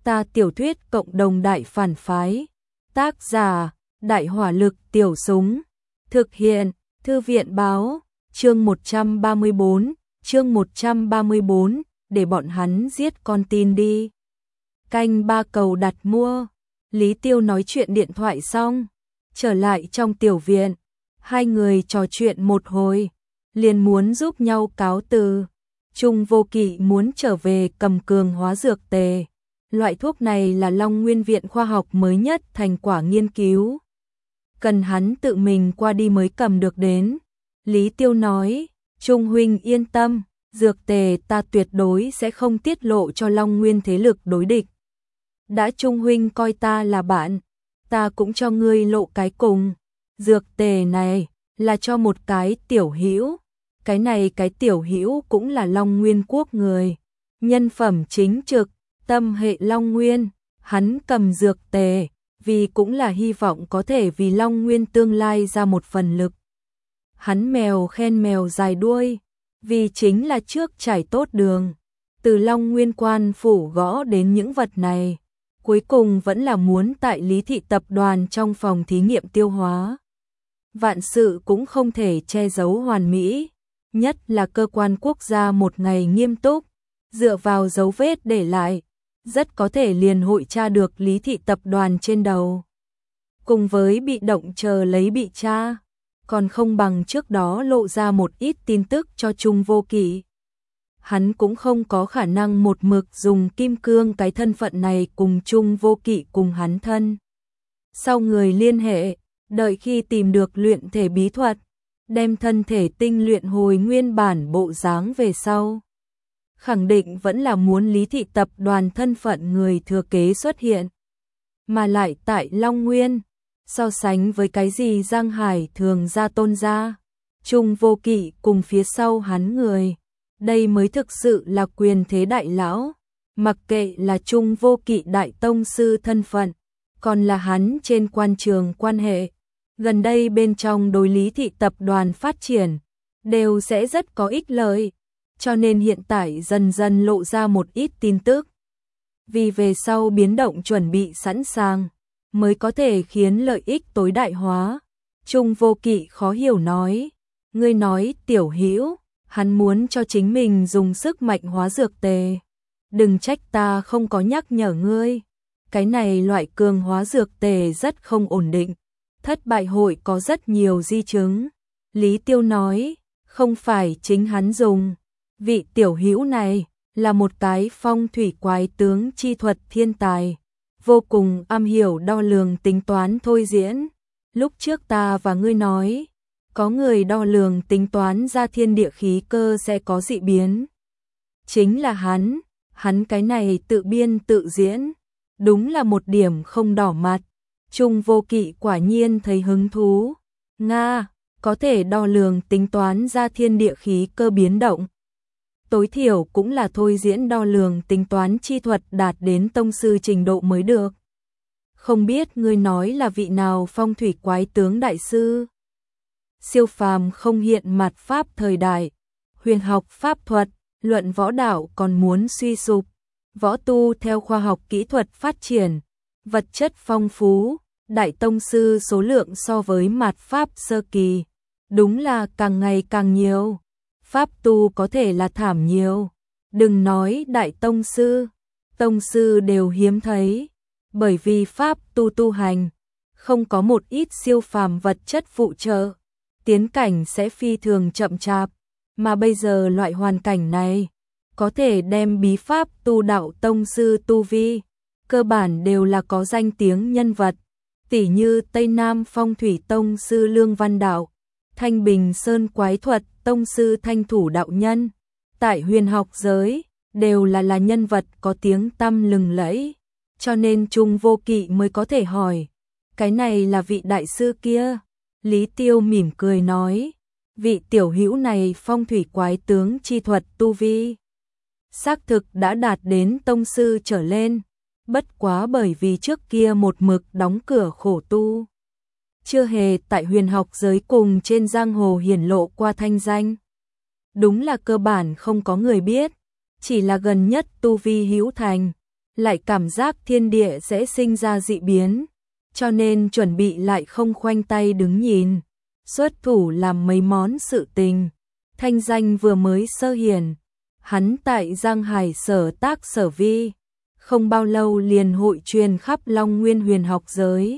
Ta tiểu thuyết cộng đồng đại phản phái. Tác giả, Đại hỏa lực tiểu súng. Thực hiện, Thư viện báo, chương 134, để bọn hắn giết con tin đi. Canh ba cầu đặt mua. Lý Tiêu nói chuyện điện thoại xong, trở lại trong tiểu viện, hai người trò chuyện một hồi, liền muốn giúp nhau cáo từ. Trung Vô Kỵ muốn trở về cầm cường hóa dược tề. Loại thuốc này là Long Nguyên Viện khoa học mới nhất thành quả nghiên cứu. Cần hắn tự mình qua đi mới cầm được đến. Lý Tiêu nói, Trung huynh yên tâm, dược tề ta tuyệt đối sẽ không tiết lộ cho Long Nguyên thế lực đối địch. Đã Trung huynh coi ta là bạn, ta cũng cho ngươi lộ cái cùng. Dược tề này là cho một cái tiểu hữu, cái này cái tiểu hữu cũng là Long Nguyên quốc người, nhân phẩm chính trực, tâm hệ Long Nguyên, hắn cầm dược tề, vì cũng là hy vọng có thể vì Long Nguyên tương lai ra một phần lực. Hắn mèo khen mèo dài đuôi, vì chính là trước trải tốt đường, từ Long Nguyên quan phủ gõ đến những vật này, cuối cùng vẫn là muốn tại Lý Thị tập đoàn trong phòng thí nghiệm tiêu hóa. Vạn sự cũng không thể che giấu hoàn mỹ, nhất là cơ quan quốc gia một ngày nghiêm túc, dựa vào dấu vết để lại, rất có thể liền hội tra được Lý Thị tập đoàn trên đầu. Cùng với bị động chờ lấy bị tra, còn không bằng trước đó lộ ra một ít tin tức cho Trung Vô Kỵ. Hắn cũng không có khả năng một mực dùng kim cương cái thân phận này cùng Trung Vô Kỵ cùng hắn thân. Sau người liên hệ, đợi khi tìm được luyện thể bí thuật, đem thân thể tinh luyện hồi nguyên bản bộ dáng về sau. Khẳng định vẫn là muốn Lý Thị tập đoàn thân phận người thừa kế xuất hiện. Mà lại tại Long Nguyên, so sánh với cái gì Giang Hải thường ra tôn ra, Trung Vô Kỵ cùng phía sau hắn người, đây mới thực sự là quyền thế đại lão. Mặc kệ là Trung Vô Kỵ đại tông sư thân phận, còn là hắn trên quan trường quan hệ, gần đây bên trong đối Lý Thị tập đoàn phát triển, đều sẽ rất có ích lợi. Cho nên hiện tại dần dần lộ ra một ít tin tức. Vì về sau biến động chuẩn bị sẵn sàng, mới có thể khiến lợi ích tối đại hóa. Trung Vô Kỵ khó hiểu nói, ngươi nói tiểu hữu, hắn muốn cho chính mình dùng sức mạnh hóa dược tề. Đừng trách ta không có nhắc nhở ngươi, cái này loại cường hóa dược tề rất không ổn định, thất bại hội có rất nhiều di chứng. Lý Tiêu nói, không phải chính hắn dùng. Vị tiểu hữu này là một cái phong thủy quái tướng chi thuật thiên tài, vô cùng am hiểu đo lường tính toán thôi diễn. Lúc trước ta và ngươi nói, có người đo lường tính toán ra thiên địa khí cơ sẽ có dị biến. Chính là hắn cái này tự biên tự diễn, đúng là một điểm không đỏ mặt. Trung Vô Kỵ quả nhiên thấy hứng thú. Nga, có thể đo lường tính toán ra thiên địa khí cơ biến động. Tối thiểu cũng là thôi diễn đo lường tính toán chi thuật đạt đến tông sư trình độ mới được. Không biết ngươi nói là vị nào phong thủy quái tướng đại sư? Siêu phàm không hiện mặt pháp thời đại, huyền học pháp thuật, luận võ đạo còn muốn suy sụp, võ tu theo khoa học kỹ thuật phát triển, vật chất phong phú, đại tông sư số lượng so với mạt pháp sơ kỳ, đúng là càng ngày càng nhiều. Pháp tu có thể là thảm nhiều, đừng nói đại tông sư đều hiếm thấy, bởi vì pháp tu hành, không có một ít siêu phàm vật chất phụ trợ, tiến cảnh sẽ phi thường chậm chạp, mà bây giờ loại hoàn cảnh này, có thể đem bí pháp tu đạo tông sư tu vi, cơ bản đều là có danh tiếng nhân vật, tỉ như Tây Nam phong thủy tông sư Lương Văn Đạo, Thanh Bình Sơn quái thuật tông sư Thanh Thủ đạo nhân, tại huyền học giới đều là nhân vật có tiếng tăm lừng lẫy, cho nên Trung Vô Kỵ mới có thể hỏi, cái này là vị đại sư kia. Lý Tiêu mỉm cười nói, vị tiểu hữu này phong thủy quái tướng chi thuật tu vi, xác thực đã đạt đến tông sư trở lên, bất quá bởi vì trước kia một mực đóng cửa khổ tu, chưa hề tại huyền học giới cùng trên giang hồ hiển lộ qua thanh danh. Đúng là cơ bản không có người biết, chỉ là gần nhất tu vi hữu thành, lại cảm giác thiên địa sẽ sinh ra dị biến, cho nên chuẩn bị lại không khoanh tay đứng nhìn, xuất thủ làm mấy món sự tình. Thanh danh vừa mới sơ hiển, hắn tại Giang Hải sở tác sở vi, không bao lâu liền hội truyền khắp Long Nguyên huyền học giới.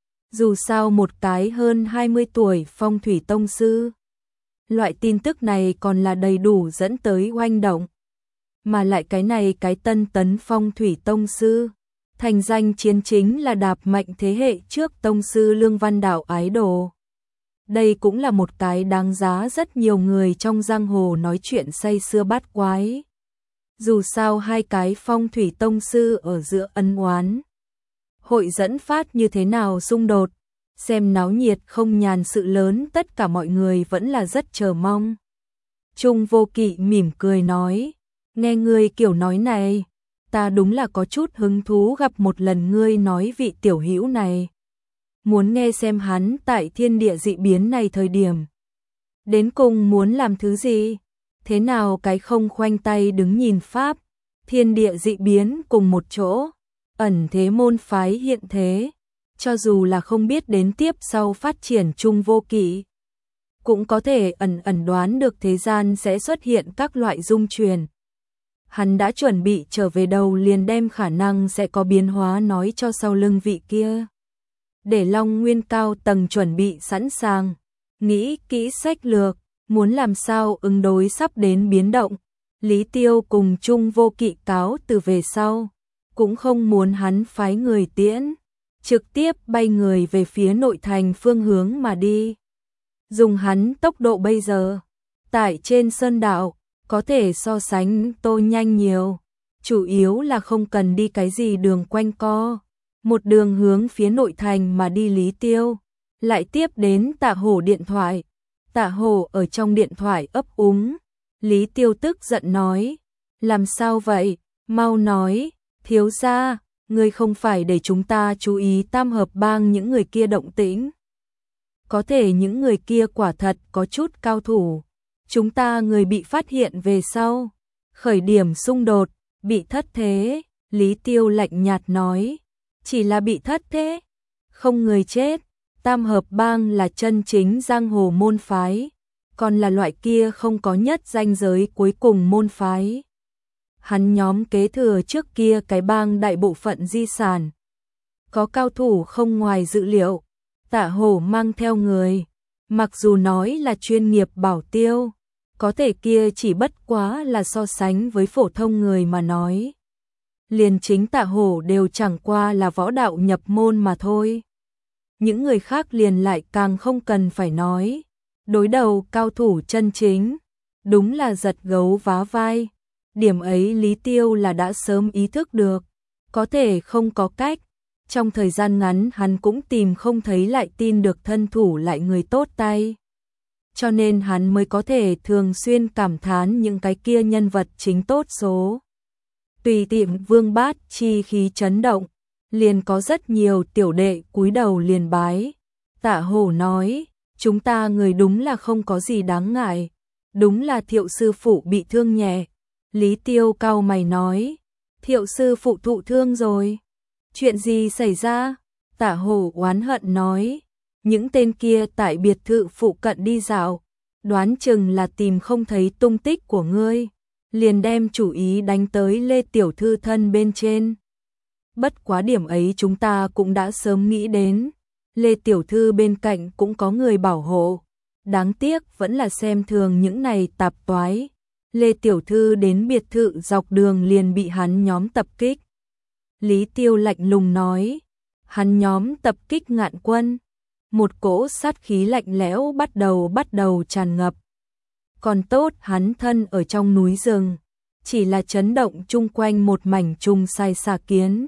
Dù sao một cái hơn 20 tuổi phong thủy tông sư, loại tin tức này còn là đầy đủ dẫn tới oanh động. Mà lại cái này cái tân tấn phong thủy tông sư, thành danh chiến chính là đạp mạnh thế hệ trước tông sư Lương Văn Đạo ái đồ. Đây cũng là một cái đáng giá rất nhiều người trong giang hồ nói chuyện say sưa bát quái. Dù sao hai cái phong thủy tông sư ở giữa ân oán, hội dẫn phát như thế nào xung đột, xem náo nhiệt không nhàn sự lớn, tất cả mọi người vẫn là rất chờ mong. Trung Vô Kỵ mỉm cười nói, nghe ngươi kiểu nói này, ta đúng là có chút hứng thú gặp một lần ngươi nói vị tiểu hữu này. Muốn nghe xem hắn tại thiên địa dị biến này thời điểm, đến cùng muốn làm thứ gì, thế nào cái không khoanh tay đứng nhìn pháp, thiên địa dị biến cùng một chỗ, ẩn thế môn phái hiện thế, cho dù là không biết đến tiếp sau phát triển Trung Vô Kỵ, cũng có thể ẩn đoán được thế gian sẽ xuất hiện các loại dung truyền. Hắn đã chuẩn bị trở về đầu liền đem khả năng sẽ có biến hóa nói cho sau lưng vị kia. Để Long Nguyên cao tầng chuẩn bị sẵn sàng, nghĩ kỹ sách lược, muốn làm sao ứng đối sắp đến biến động. Lý Tiêu cùng Trung Vô Kỵ cáo từ về sau, cũng không muốn hắn phái người tiễn, trực tiếp bay người về phía nội thành phương hướng mà đi. Dùng hắn tốc độ bây giờ, tại trên sơn đạo, có thể so sánh Tô nhanh nhiều, chủ yếu là không cần đi cái gì đường quanh co, một đường hướng phía nội thành mà đi. Lý Tiêu lại tiếp đến Tạ Hổ điện thoại, Tạ Hổ ở trong điện thoại ấp úng. Lý Tiêu tức giận nói, làm sao vậy, mau nói, thiếu gia, ngươi không phải để chúng ta chú ý Tam Hợp Bang những người kia động tĩnh. Có thể những người kia quả thật có chút cao thủ, chúng ta người bị phát hiện về sau, khởi điểm xung đột, bị thất thế. Lý Tiêu lạnh nhạt nói, chỉ là bị thất thế, không người chết. Tam Hợp Bang là chân chính giang hồ môn phái, còn là loại kia không có nhất ranh giới cuối cùng môn phái. Hắn nhóm kế thừa trước kia cái bang đại bộ phận di sản, có cao thủ không ngoài dự liệu. Tạ Hổ mang theo người, mặc dù nói là chuyên nghiệp bảo tiêu, có thể kia chỉ bất quá là so sánh với phổ thông người mà nói. Liền chính Tạ Hổ đều chẳng qua là võ đạo nhập môn mà thôi. Những người khác liền lại càng không cần phải nói. Đối đầu cao thủ chân chính, đúng là giật gấu vá vai. Điểm ấy Lý Tiêu là đã sớm ý thức được, có thể không có cách. Trong thời gian ngắn hắn cũng tìm không thấy lại tin được thân thủ lại người tốt tay. Cho nên hắn mới có thể thường xuyên cảm thán những cái kia nhân vật chính tốt số. Tùy tiệm Vương Bát chi khí chấn động, liền có rất nhiều tiểu đệ cúi đầu liền bái. Tạ Hổ nói, chúng ta người đúng là không có gì đáng ngại, đúng là Thiệu sư phụ bị thương nhẹ. Lý Tiêu cau mày nói, Thiệu sư phụ thụ thương rồi. Chuyện gì xảy ra? Tạ Hổ oán hận nói, những tên kia tại biệt thự phụ cận đi dạo, đoán chừng là tìm không thấy tung tích của ngươi, liền đem chủ ý đánh tới Lê Tiểu Thư thân bên trên. Bất quá điểm ấy chúng ta cũng đã sớm nghĩ đến, Lê Tiểu Thư bên cạnh cũng có người bảo hộ, đáng tiếc vẫn là xem thường những này tạp toái. Lê Tiểu Thư đến biệt thự dọc đường liền bị hắn nhóm tập kích. Lý Tiêu lạnh lùng nói, hắn nhóm tập kích Ngạn Quân. Một cỗ sát khí lạnh lẽo bắt đầu tràn ngập. Còn tốt hắn thân ở trong núi rừng, chỉ là chấn động chung quanh một mảnh trùng sai xà kiến.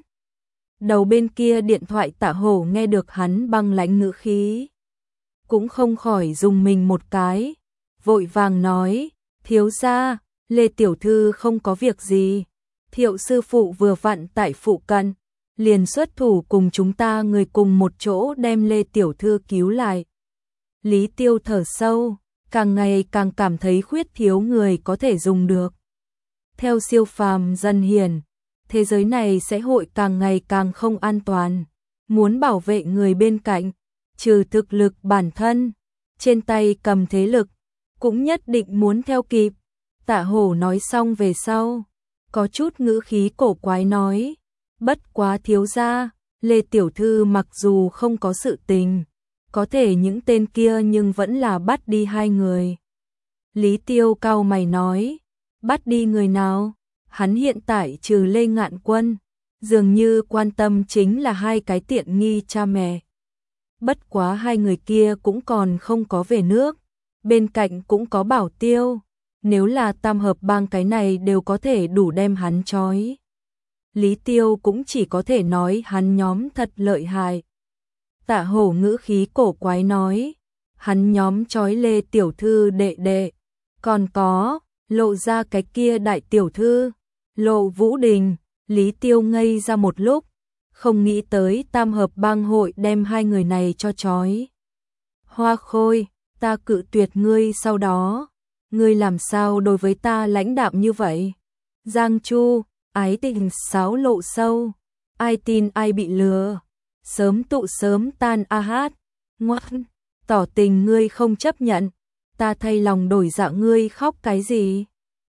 Đầu bên kia điện thoại Tạ Hổ nghe được hắn băng lãnh ngữ khí, cũng không khỏi dùng mình một cái, vội vàng nói, thiếu gia, Lê Tiểu Thư không có việc gì, Thiệu sư phụ vừa vặn tại phụ cận, liền xuất thủ cùng chúng ta người cùng một chỗ đem Lê Tiểu Thư cứu lại. Lý Tiêu thở sâu, càng ngày càng cảm thấy khuyết thiếu người có thể dùng được. Theo siêu phàm dân hiền, thế giới này sẽ hội càng ngày càng không an toàn. Muốn bảo vệ người bên cạnh, trừ thực lực bản thân, trên tay cầm thế lực, cũng nhất định muốn theo kịp. Tạ Hổ nói xong về sau, có chút ngữ khí cổ quái nói, bất quá thiếu gia, Lê Tiểu Thư mặc dù không có sự tình, có thể những tên kia nhưng vẫn là bắt đi hai người. Lý Tiêu cau mày nói, bắt đi người nào? Hắn hiện tại trừ Lê Ngạn Quân, dường như quan tâm chính là hai cái tiện nghi cha mẹ. Bất quá hai người kia cũng còn không có về nước, bên cạnh cũng có Bảo Tiêu, nếu là tam hợp bang cái này đều có thể đủ đem hắn trói. Lý Tiêu cũng chỉ có thể nói hắn nhóm thật lợi hại. Tạ Hổ ngữ khí cổ quái nói, hắn nhóm trói Lê Tiểu Thư đệ đệ, còn có, Lộ ra cái kia đại tiểu thư, Lộ Vũ Đình. Lý Tiêu ngây ra một lúc, không nghĩ tới tam hợp bang hội đem hai người này cho trói. Hoa Khôi, ta cự tuyệt ngươi sau đó, ngươi làm sao đối với ta lãnh đạm như vậy? Giang Chu, ái tình xáo lộ sâu, ai tin ai bị lừa, sớm tụ sớm tan a hát, ngoan, tỏ tình ngươi không chấp nhận, ta thay lòng đổi dạ ngươi khóc cái gì?